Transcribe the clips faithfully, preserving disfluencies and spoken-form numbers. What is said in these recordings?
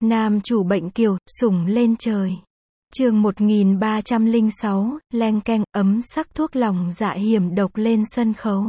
Nam chủ bệnh kiều, sủng lên trời. Chương một nghìn ba trăm lẻ sáu, leng keng, ấm sắc thuốc lòng dạ hiểm độc lên sân khấu.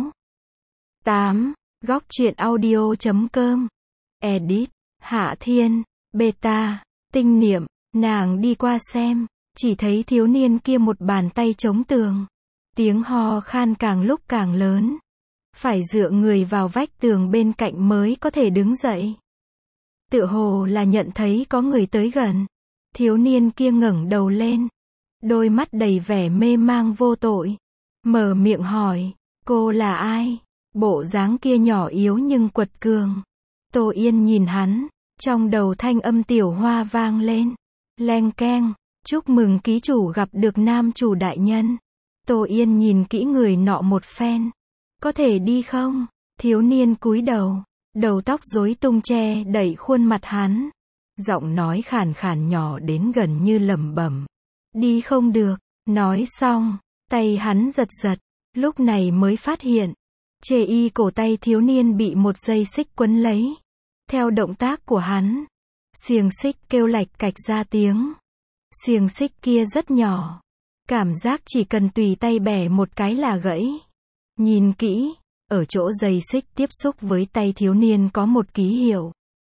tám. Góc truyện audio chấm com. Edit. Hạ Thiên. Beta. Tinh niệm. Nàng đi qua xem, chỉ thấy thiếu niên kia một bàn tay chống tường. Tiếng ho khan càng lúc càng lớn. Phải dựa người vào vách tường bên cạnh mới có thể đứng dậy. Tựa hồ là nhận thấy có người tới gần. Thiếu niên kia ngẩng đầu lên. Đôi mắt đầy vẻ mê mang vô tội. Mở miệng hỏi, cô là ai? Bộ dáng kia nhỏ yếu nhưng quật cường. Tô Yên nhìn hắn, trong đầu thanh âm tiểu hoa vang lên. Leng keng, chúc mừng ký chủ gặp được nam chủ đại nhân. Tô Yên nhìn kỹ người nọ một phen. Có thể đi không? Thiếu niên cúi đầu, đầu tóc rối tung che đẩy khuôn mặt hắn. Giọng nói khàn khàn nhỏ đến gần như lẩm bẩm. Đi không được. Nói xong, tay hắn giật giật, lúc này mới phát hiện. Chê y cổ tay thiếu niên bị một dây xích quấn lấy. Theo động tác của hắn, xiềng xích kêu lạch cạch ra tiếng. Xiềng xích kia rất nhỏ. Cảm giác chỉ cần tùy tay bẻ một cái là gãy. Nhìn kỹ, ở chỗ dây xích tiếp xúc với tay thiếu niên có một ký hiệu.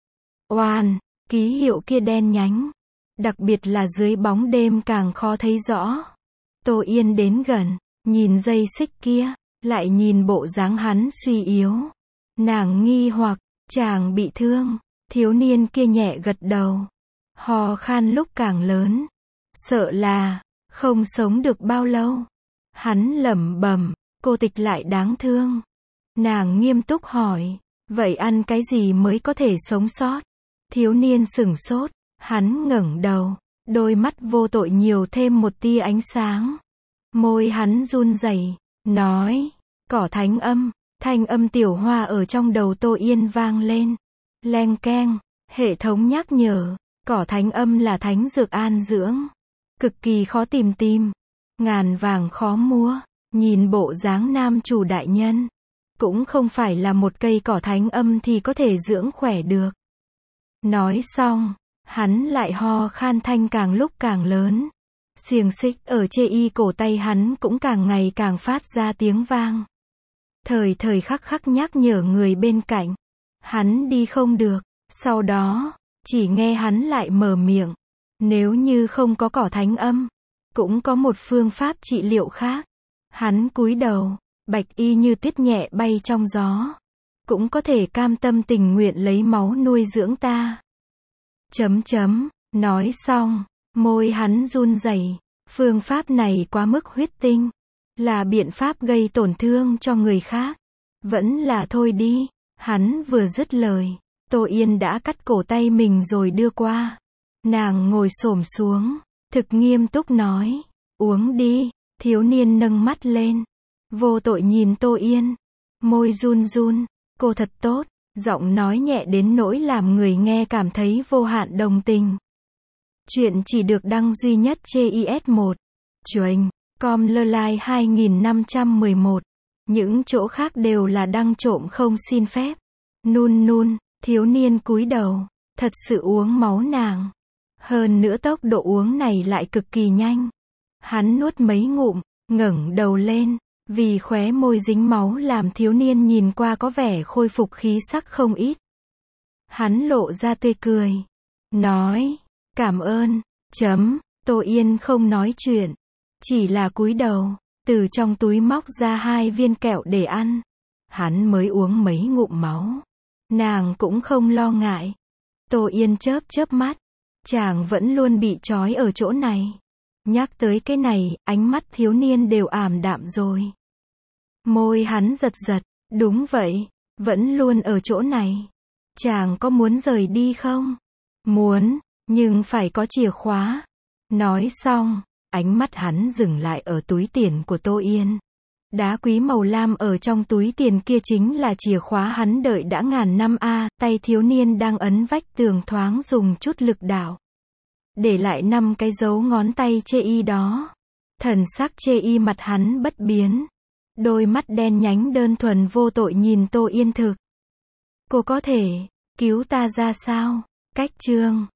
Oan, ký hiệu kia đen nhánh. Đặc biệt là dưới bóng đêm càng khó thấy rõ. Tô Yên đến gần, nhìn dây xích kia, lại nhìn bộ dáng hắn suy yếu. Nàng nghi hoặc, chàng bị thương. Thiếu niên kia nhẹ gật đầu. Ho khan lúc càng lớn. Sợ là không sống được bao lâu. Hắn lẩm bẩm, cô tịch lại đáng thương. Nàng nghiêm túc hỏi, vậy ăn cái gì mới có thể sống sót? Thiếu niên sửng sốt, hắn ngẩng đầu, đôi mắt vô tội nhiều thêm một tia ánh sáng. Môi hắn run rẩy, nói, cỏ thánh âm. Thanh âm tiểu hoa ở trong đầu Tô Yên vang lên. Leng keng, hệ thống nhắc nhở, cỏ thánh âm là thánh dược an dưỡng. Cực kỳ khó tìm tìm. Ngàn vàng khó mua. Nhìn bộ dáng nam chủ đại nhân. Cũng không phải là một cây cỏ thánh âm thì có thể dưỡng khỏe được. Nói xong, hắn lại ho khan thanh càng lúc càng lớn. Xiềng xích ở chê y cổ tay hắn cũng càng ngày càng phát ra tiếng vang. Thời thời khắc khắc nhắc nhở người bên cạnh. Hắn đi không được. Sau đó, chỉ nghe hắn lại mở miệng. Nếu như không có cỏ thánh âm, cũng có một phương pháp trị liệu khác. Hắn cúi đầu, bạch y như tuyết nhẹ bay trong gió. Cũng có thể cam tâm tình nguyện lấy máu nuôi dưỡng ta. Chấm chấm, nói xong, môi hắn run rẩy. Phương pháp này quá mức huyết tinh. Là biện pháp gây tổn thương cho người khác. Vẫn là thôi đi. Hắn vừa dứt lời, Tô Yên đã cắt cổ tay mình rồi đưa qua. Nàng ngồi xổm xuống, thực nghiêm túc nói, uống đi. Thiếu niên nâng mắt lên, vô tội nhìn Tô Yên, môi run run, cô thật tốt, giọng nói nhẹ đến nỗi làm người nghe cảm thấy vô hạn đồng tình. Chuyện chỉ được đăng duy nhất trên i ét một. Chuềnh, com lơ lai hai nghìn năm trăm mười một. Những chỗ khác đều là đăng trộm không xin phép. Nun nun, thiếu niên cúi đầu, thật sự uống máu nàng. Hơn nữa tốc độ uống này lại cực kỳ nhanh. Hắn nuốt mấy ngụm, ngẩng đầu lên, vì khóe môi dính máu làm thiếu niên nhìn qua có vẻ khôi phục khí sắc không ít. Hắn lộ ra tươi cười, nói, cảm ơn, chấm. Tô Yên không nói chuyện, chỉ là cúi đầu, từ trong túi móc ra hai viên kẹo để ăn. Hắn mới uống mấy ngụm máu, nàng cũng không lo ngại. Tô Yên chớp chớp mắt, chàng vẫn luôn bị trói ở chỗ này. Nhắc tới cái này, ánh mắt thiếu niên đều ảm đạm rồi. Môi hắn giật giật, đúng vậy, vẫn luôn ở chỗ này. Chàng có muốn rời đi không? Muốn, nhưng phải có chìa khóa. Nói xong, ánh mắt hắn dừng lại ở túi tiền của Tô Yên. Đá quý màu lam ở trong túi tiền kia chính là chìa khóa hắn đợi đã ngàn năm a. Tay thiếu niên đang ấn vách tường thoáng dùng chút lực đạo. Để lại năm cái dấu ngón tay chê y đó. Thần sắc chê y mặt hắn bất biến. Đôi mắt đen nhánh đơn thuần vô tội nhìn Tô Yên thực. Cô có thể cứu ta ra sao? Cách chương